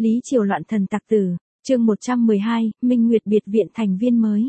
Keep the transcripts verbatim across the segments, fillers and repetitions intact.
Lý Triều loạn thần tặc tử, chương một trăm mười hai, Minh Nguyệt biệt viện thành viên mới.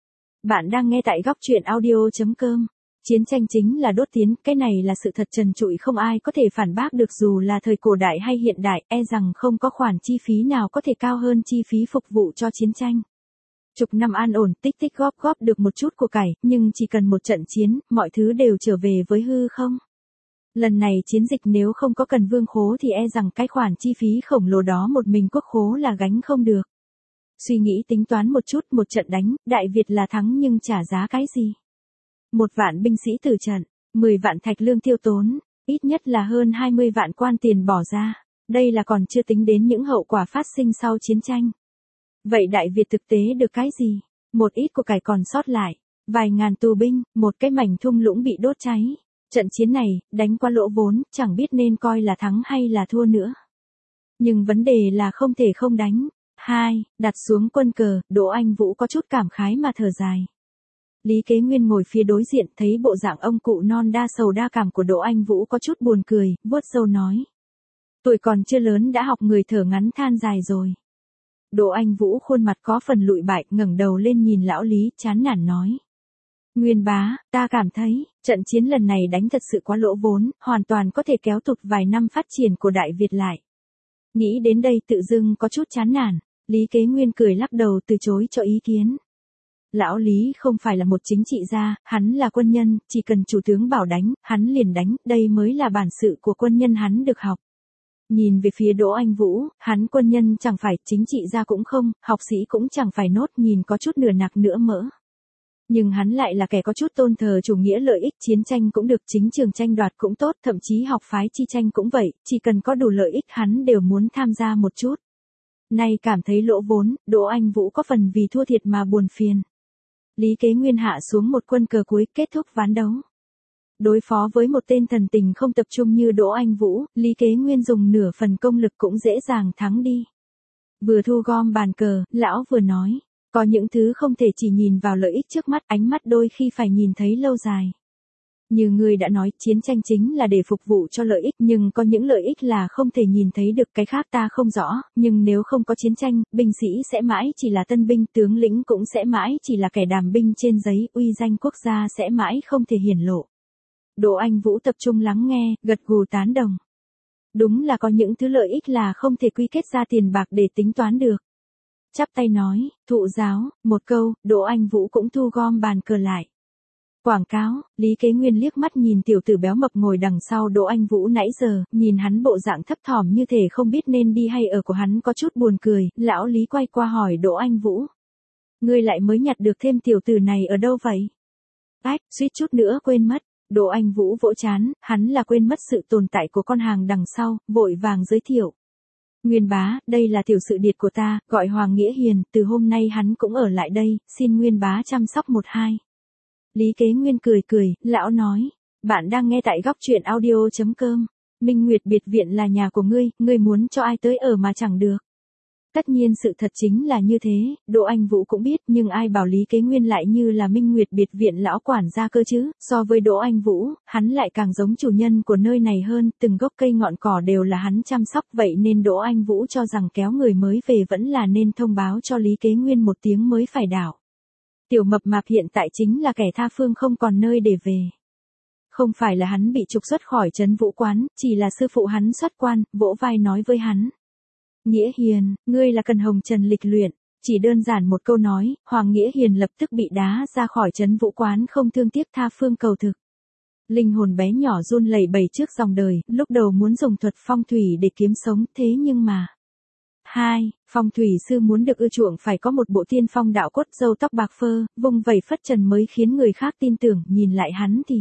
Bạn đang nghe tại góc truyện audio chấm com. Chiến tranh chính là đốt tiến, cái này là sự thật trần trụi không ai có thể phản bác được dù là thời cổ đại hay hiện đại, e rằng không có khoản chi phí nào có thể cao hơn chi phí phục vụ cho chiến tranh. Chục năm an ổn, tích tích góp góp được một chút của cải, nhưng chỉ cần một trận chiến, mọi thứ đều trở về với hư không. Lần này chiến dịch nếu không có Cần Vương khố thì e rằng cái khoản chi phí khổng lồ đó một mình quốc khố là gánh không được. Suy nghĩ tính toán một chút, một trận đánh, Đại Việt là thắng nhưng trả giá cái gì? Một vạn binh sĩ tử trận, mười vạn thạch lương tiêu tốn, ít nhất là hơn hai mươi vạn quan tiền bỏ ra. Đây là còn chưa tính đến những hậu quả phát sinh sau chiến tranh. Vậy Đại Việt thực tế được cái gì? Một ít của cải còn sót lại, vài ngàn tù binh, một cái mảnh thung lũng bị đốt cháy. Trận chiến này, đánh qua lỗ vốn, chẳng biết nên coi là thắng hay là thua nữa. Nhưng vấn đề là không thể không đánh. Hai, đặt xuống quân cờ, Đỗ Anh Vũ có chút cảm khái mà thở dài. Lý Kế Nguyên ngồi phía đối diện thấy bộ dạng ông cụ non đa sầu đa cảm của Đỗ Anh Vũ có chút buồn cười, vuốt râu nói. Tuổi còn chưa lớn đã học người thở ngắn than dài rồi. Đỗ Anh Vũ khuôn mặt có phần lụi bại, ngẩng đầu lên nhìn lão Lý, chán nản nói. Nguyên bá, ta cảm thấy, trận chiến lần này đánh thật sự quá lỗ vốn, hoàn toàn có thể kéo tụt vài năm phát triển của Đại Việt lại. Nghĩ đến đây tự dưng có chút chán nản, Lý Kế Nguyên cười lắc đầu từ chối cho ý kiến. Lão Lý không phải là một chính trị gia, hắn là quân nhân, chỉ cần chủ tướng bảo đánh, hắn liền đánh, đây mới là bản sự của quân nhân hắn được học. Nhìn về phía Đỗ Anh Vũ, hắn quân nhân chẳng phải, chính trị gia cũng không, học sĩ cũng chẳng phải nốt, nhìn có chút nửa nạc nửa mỡ. Nhưng hắn lại là kẻ có chút tôn thờ chủ nghĩa lợi ích, chiến tranh cũng được, chính trường tranh đoạt cũng tốt, thậm chí học phái chi tranh cũng vậy, chỉ cần có đủ lợi ích hắn đều muốn tham gia một chút. Nay cảm thấy lỗ vốn, Đỗ Anh Vũ có phần vì thua thiệt mà buồn phiền. Lý Kế Nguyên hạ xuống một quân cờ cuối, kết thúc ván đấu. Đối phó với một tên thần tình không tập trung như Đỗ Anh Vũ, Lý Kế Nguyên dùng nửa phần công lực cũng dễ dàng thắng đi. Vừa thu gom bàn cờ, lão vừa nói. Có những thứ không thể chỉ nhìn vào lợi ích trước mắt, ánh mắt đôi khi phải nhìn thấy lâu dài. Như người đã nói, chiến tranh chính là để phục vụ cho lợi ích, nhưng có những lợi ích là không thể nhìn thấy được, cái khác ta không rõ, nhưng nếu không có chiến tranh, binh sĩ sẽ mãi chỉ là tân binh, tướng lĩnh cũng sẽ mãi chỉ là kẻ đàm binh trên giấy, uy danh quốc gia sẽ mãi không thể hiển lộ. Đỗ Anh Vũ tập trung lắng nghe, gật gù tán đồng. Đúng là có những thứ lợi ích là không thể quy kết ra tiền bạc để tính toán được. Chắp tay nói, thụ giáo, một câu, Đỗ Anh Vũ cũng thu gom bàn cờ lại. Quảng cáo, Lý Kế Nguyên liếc mắt nhìn tiểu tử béo mập ngồi đằng sau Đỗ Anh Vũ nãy giờ, nhìn hắn bộ dạng thấp thỏm như thể không biết nên đi hay ở của hắn có chút buồn cười, lão Lý quay qua hỏi Đỗ Anh Vũ. Ngươi lại mới nhặt được thêm tiểu tử này ở đâu vậy? Ách, suýt chút nữa quên mất. Đỗ Anh Vũ vỗ chán, hắn là quên mất sự tồn tại của con hàng đằng sau, vội vàng giới thiệu. Nguyên bá, đây là tiểu sự điệt của ta, gọi Hoàng Nghĩa Hiền, từ hôm nay hắn cũng ở lại đây, xin Nguyên bá chăm sóc một hai. Lý Kế Nguyên cười cười, lão nói, bạn đang nghe tại góc truyện audio chấm com, Minh Nguyệt biệt viện là nhà của ngươi, ngươi muốn cho ai tới ở mà chẳng được. Tất nhiên sự thật chính là như thế, Đỗ Anh Vũ cũng biết, nhưng ai bảo Lý Kế Nguyên lại như là Minh Nguyệt biệt viện lão quản gia cơ chứ, so với Đỗ Anh Vũ, hắn lại càng giống chủ nhân của nơi này hơn, từng gốc cây ngọn cỏ đều là hắn chăm sóc, vậy nên Đỗ Anh Vũ cho rằng kéo người mới về vẫn là nên thông báo cho Lý Kế Nguyên một tiếng mới phải đảo. Tiểu mập mạp hiện tại chính là kẻ tha phương không còn nơi để về. Không phải là hắn bị trục xuất khỏi trấn Vũ Quán, chỉ là sư phụ hắn xuất quan, vỗ vai nói với hắn. Nghĩa Hiền, ngươi là Cần Hồng Trần lịch luyện, chỉ đơn giản một câu nói, Hoàng Nghĩa Hiền lập tức bị đá ra khỏi trấn Vũ Quán không thương tiếc tha phương cầu thực. Linh hồn bé nhỏ run lẩy bẩy trước dòng đời, lúc đầu muốn dùng thuật phong thủy để kiếm sống, thế nhưng mà... Hai, phong thủy sư muốn được ưa chuộng phải có một bộ tiên phong đạo cốt, râu tóc bạc phơ, vung vẩy phất trần mới khiến người khác tin tưởng, nhìn lại hắn thì...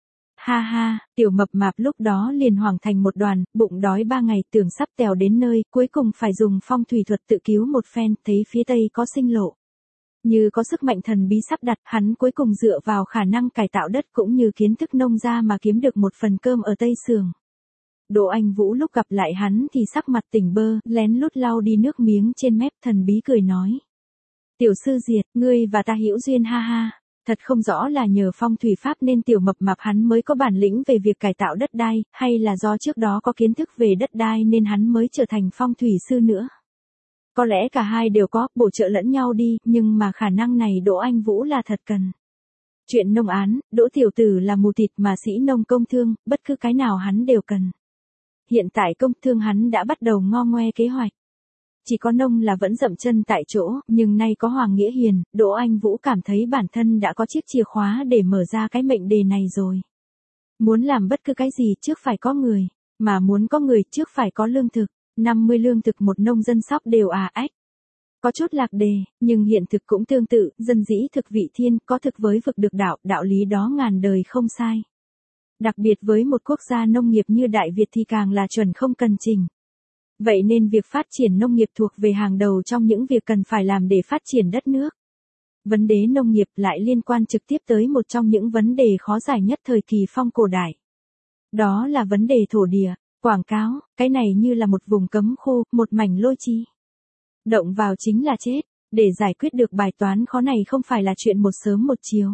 Ha ha, tiểu mập mạp lúc đó liền hoảng thành một đoàn, bụng đói ba ngày tưởng sắp tèo đến nơi, cuối cùng phải dùng phong thủy thuật tự cứu một phen, thấy phía tây có sinh lộ. Như có sức mạnh thần bí sắp đặt, hắn cuối cùng dựa vào khả năng cải tạo đất cũng như kiến thức nông gia mà kiếm được một phần cơm ở Tây Sường. Đỗ Anh Vũ lúc gặp lại hắn thì sắc mặt tỉnh bơ, lén lút lau đi nước miếng trên mép, thần bí cười nói. Tiểu sư Diệt, ngươi và ta hữu duyên ha ha. Thật không rõ là nhờ phong thủy pháp nên tiểu mập mạp hắn mới có bản lĩnh về việc cải tạo đất đai, hay là do trước đó có kiến thức về đất đai nên hắn mới trở thành phong thủy sư nữa. Có lẽ cả hai đều có, bổ trợ lẫn nhau đi, nhưng mà khả năng này Đỗ Anh Vũ là thật cần. Chuyện nông án, Đỗ tiểu tử là mù tịt mà sĩ nông công thương, bất cứ cái nào hắn đều cần. Hiện tại công thương hắn đã bắt đầu ngo ngoe kế hoạch. Chỉ có nông là vẫn dậm chân tại chỗ, nhưng nay có Hoàng Nghĩa Hiền, Đỗ Anh Vũ cảm thấy bản thân đã có chiếc chìa khóa để mở ra cái mệnh đề này rồi. Muốn làm bất cứ cái gì trước phải có người, mà muốn có người trước phải có lương thực, năm mươi lương thực một nông dân sóc đều à ách. Có chút lạc đề, nhưng hiện thực cũng tương tự, dân dĩ thực vị thiên, có thực với vực được đạo, đạo lý đó ngàn đời không sai. Đặc biệt với một quốc gia nông nghiệp như Đại Việt thì càng là chuẩn không cần chỉnh. Vậy nên việc phát triển nông nghiệp thuộc về hàng đầu trong những việc cần phải làm để phát triển đất nước. Vấn đề nông nghiệp lại liên quan trực tiếp tới một trong những vấn đề khó giải nhất thời kỳ phong cổ đại. Đó là vấn đề thổ địa, quảng cáo, cái này như là một vùng cấm khu, một mảnh lôi chi. Động vào chính là chết, để giải quyết được bài toán khó này không phải là chuyện một sớm một chiều.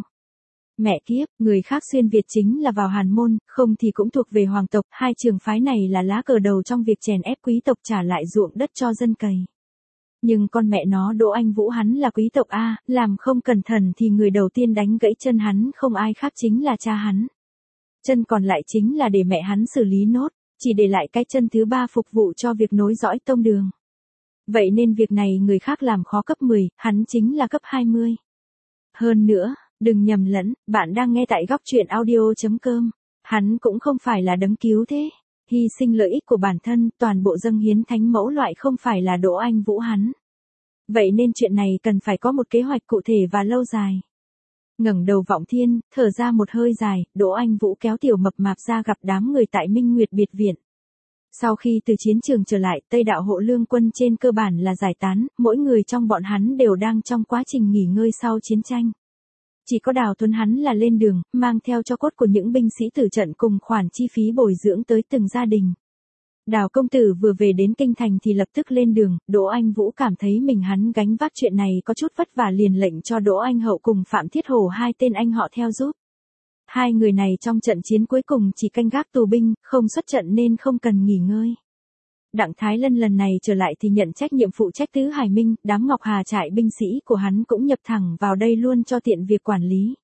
Mẹ kiếp, người khác xuyên Việt chính là vào Hàn Môn, không thì cũng thuộc về hoàng tộc, hai trường phái này là lá cờ đầu trong việc chèn ép quý tộc trả lại ruộng đất cho dân cày. Nhưng con mẹ nó Đỗ Anh Vũ hắn là quý tộc A, làm không cẩn thận thì người đầu tiên đánh gãy chân hắn không ai khác chính là cha hắn. Chân còn lại chính là để mẹ hắn xử lý nốt, chỉ để lại cái chân thứ ba phục vụ cho việc nối dõi tông đường. Vậy nên việc này người khác làm khó cấp mười, hắn chính là cấp hai mươi. Hơn nữa, đừng nhầm lẫn, bạn đang nghe tại góc truyện audio chấm com. Hắn cũng không phải là đấng cứu thế. Hy sinh lợi ích của bản thân, toàn bộ dâng hiến thánh mẫu loại không phải là Đỗ Anh Vũ hắn. Vậy nên chuyện này cần phải có một kế hoạch cụ thể và lâu dài. Ngẩng đầu vọng thiên, thở ra một hơi dài, Đỗ Anh Vũ kéo tiểu mập mạp ra gặp đám người tại Minh Nguyệt biệt viện. Sau khi từ chiến trường trở lại, Tây đạo hộ lương quân trên cơ bản là giải tán, mỗi người trong bọn hắn đều đang trong quá trình nghỉ ngơi sau chiến tranh. Chỉ có Đào Tuấn hắn là lên đường, mang theo cho cốt của những binh sĩ tử trận cùng khoản chi phí bồi dưỡng tới từng gia đình. Đào công tử vừa về đến kinh thành thì lập tức lên đường, Đỗ Anh Vũ cảm thấy mình hắn gánh vác chuyện này có chút vất vả liền lệnh cho Đỗ Anh Hậu cùng Phạm Thiết Hổ hai tên anh họ theo giúp. Hai người này trong trận chiến cuối cùng chỉ canh gác tù binh, không xuất trận nên không cần nghỉ ngơi. Đặng Thái Lân lần này trở lại thì nhận trách nhiệm phụ trách Tứ Hải Minh, đám Ngọc Hà trại binh sĩ của hắn cũng nhập thẳng vào đây luôn cho tiện việc quản lý.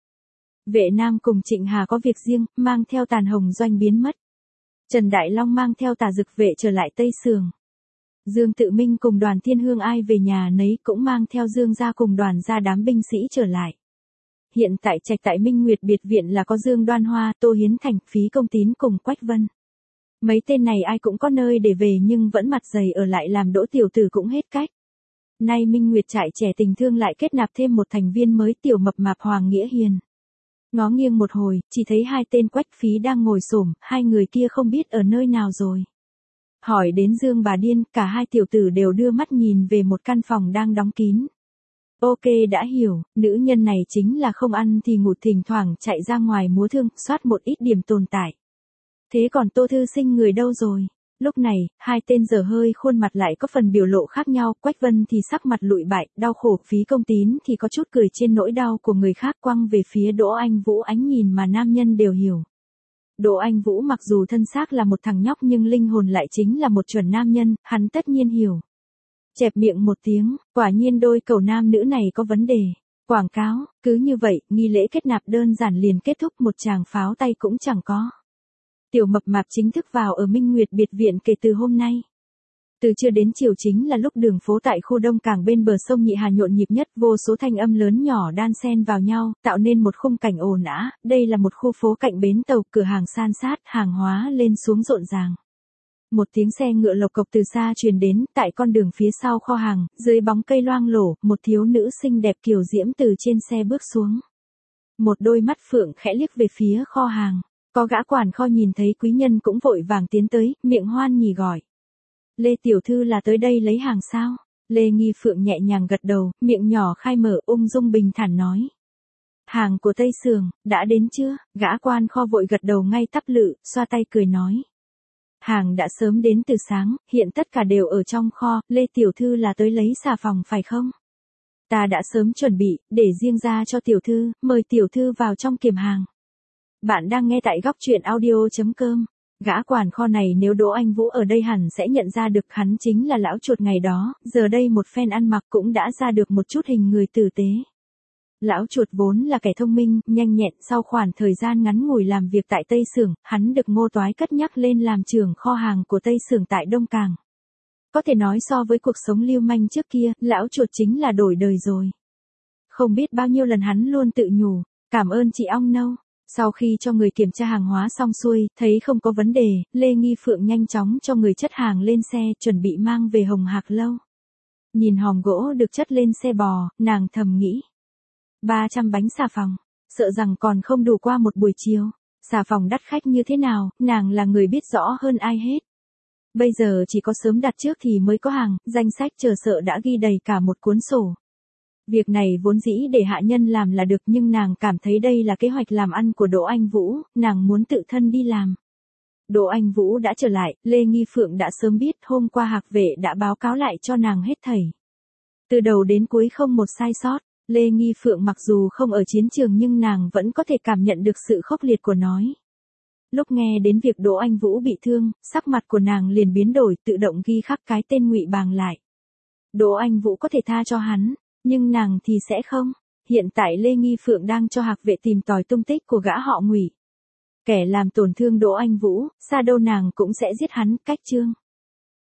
Vệ Nam cùng Trịnh Hà có việc riêng, mang theo Tàn Hồng Doanh biến mất. Trần Đại Long mang theo Tà Dực vệ trở lại Tây Sường. Dương Tự Minh cùng đoàn Thiên Hương ai về nhà nấy cũng mang theo Dương gia cùng đoàn gia đám binh sĩ trở lại. Hiện tại trạch tại Minh Nguyệt biệt viện là có Dương Đoan Hoa, Tô Hiến Thành, Phí Công Tín cùng Quách Vân. Mấy tên này ai cũng có nơi để về nhưng vẫn mặt dày ở lại làm Đỗ tiểu tử cũng hết cách. Nay Minh Nguyệt trại trẻ tình thương lại kết nạp thêm một thành viên mới tiểu mập mạp Hoàng Nghĩa Hiền. Ngó nghiêng một hồi, chỉ thấy hai tên Quách Phí đang ngồi xổm, hai người kia không biết ở nơi nào rồi. Hỏi đến Dương bà điên, cả hai tiểu tử đều đưa mắt nhìn về một căn phòng đang đóng kín. Ok đã hiểu, nữ nhân này chính là không ăn thì ngủ thỉnh thoảng chạy ra ngoài múa thương, soát một ít điểm tồn tại. Thế còn Tô Thư Sinh người đâu rồi? Lúc này, hai tên dở hơi khuôn mặt lại có phần biểu lộ khác nhau, Quách Vân thì sắc mặt lụi bại, đau khổ, Phí Công Tín thì có chút cười trên nỗi đau của người khác quăng về phía Đỗ Anh Vũ ánh nhìn mà nam nhân đều hiểu. Đỗ Anh Vũ mặc dù thân xác là một thằng nhóc nhưng linh hồn lại chính là một chuẩn nam nhân, hắn tất nhiên hiểu. Chẹp miệng một tiếng, quả nhiên đôi cầu nam nữ này có vấn đề. Quảng cáo, cứ như vậy, nghi lễ kết nạp đơn giản liền kết thúc một tràng pháo tay cũng chẳng có. Tiểu mập mạp chính thức vào ở Minh Nguyệt biệt viện kể từ hôm nay. Từ trưa đến chiều chính là lúc đường phố tại khu Đông Cảng bên bờ sông Nhị Hà nhộn nhịp nhất, vô số thanh âm lớn nhỏ đan xen vào nhau, tạo nên một khung cảnh ồn ào. Đây là một khu phố cạnh bến tàu, cửa hàng san sát, hàng hóa lên xuống rộn ràng. Một tiếng xe ngựa lộc cộc từ xa truyền đến, tại con đường phía sau kho hàng, dưới bóng cây loang lổ, một thiếu nữ xinh đẹp kiều diễm từ trên xe bước xuống. Một đôi mắt phượng khẽ liếc về phía kho hàng. Có gã quản kho nhìn thấy quý nhân cũng vội vàng tiến tới, miệng hoan nhì gọi. Lê tiểu thư là tới đây lấy hàng sao? Lê Nghi Phượng nhẹ nhàng gật đầu, miệng nhỏ khai mở, ung dung bình thản nói. Hàng của Tây Sường, đã đến chưa? Gã quan kho vội gật đầu ngay tắp lự, xoa tay cười nói. Hàng đã sớm đến từ sáng, hiện tất cả đều ở trong kho, Lê tiểu thư là tới lấy xà phòng phải không? Ta đã sớm chuẩn bị, để riêng ra cho tiểu thư, mời tiểu thư vào trong kiểm hàng. Bạn đang nghe tại góc truyện audio chấm com. Gã quản kho này nếu Đỗ Anh Vũ ở đây hẳn sẽ nhận ra được hắn chính là lão chuột ngày đó, giờ đây một phen ăn mặc cũng đã ra được một chút hình người tử tế. Lão chuột vốn là kẻ thông minh, nhanh nhẹn, sau khoảng thời gian ngắn ngủi làm việc tại Tây Xưởng, hắn được Ngô Toái cất nhắc lên làm trưởng kho hàng của Tây Xưởng tại Đông Cảng. Có thể nói so với cuộc sống lưu manh trước kia, lão chuột chính là đổi đời rồi. Không biết bao nhiêu lần hắn luôn tự nhủ, cảm ơn chị ong nâu. Sau khi cho người kiểm tra hàng hóa xong xuôi, thấy không có vấn đề, Lê Nghi Phượng nhanh chóng cho người chất hàng lên xe, chuẩn bị mang về Hồng Hạc Lâu. Nhìn hòm gỗ được chất lên xe bò, nàng thầm nghĩ. ba trăm bánh xà phòng, sợ rằng còn không đủ qua một buổi chiều. Xà phòng đắt khách như thế nào, nàng là người biết rõ hơn ai hết. Bây giờ chỉ có sớm đặt trước thì mới có hàng, danh sách chờ sợ đã ghi đầy cả một cuốn sổ. Việc này vốn dĩ để hạ nhân làm là được nhưng nàng cảm thấy đây là kế hoạch làm ăn của Đỗ Anh Vũ, nàng muốn tự thân đi làm. Đỗ Anh Vũ đã trở lại, Lê Nghi Phượng đã sớm biết, hôm qua Hạc Vệ đã báo cáo lại cho nàng hết thảy. Từ đầu đến cuối không một sai sót, Lê Nghi Phượng mặc dù không ở chiến trường nhưng nàng vẫn có thể cảm nhận được sự khốc liệt của nó. Lúc nghe đến việc Đỗ Anh Vũ bị thương, sắc mặt của nàng liền biến đổi, tự động ghi khắc cái tên Ngụy Bàng lại. Đỗ Anh Vũ có thể tha cho hắn, nhưng nàng thì sẽ không. Hiện tại Lê Nghi Phượng đang cho Hạc Vệ tìm tòi tung tích của gã họ Ngụy. Kẻ làm tổn thương Đỗ Anh Vũ, xa đâu nàng cũng sẽ giết hắn, cách chương.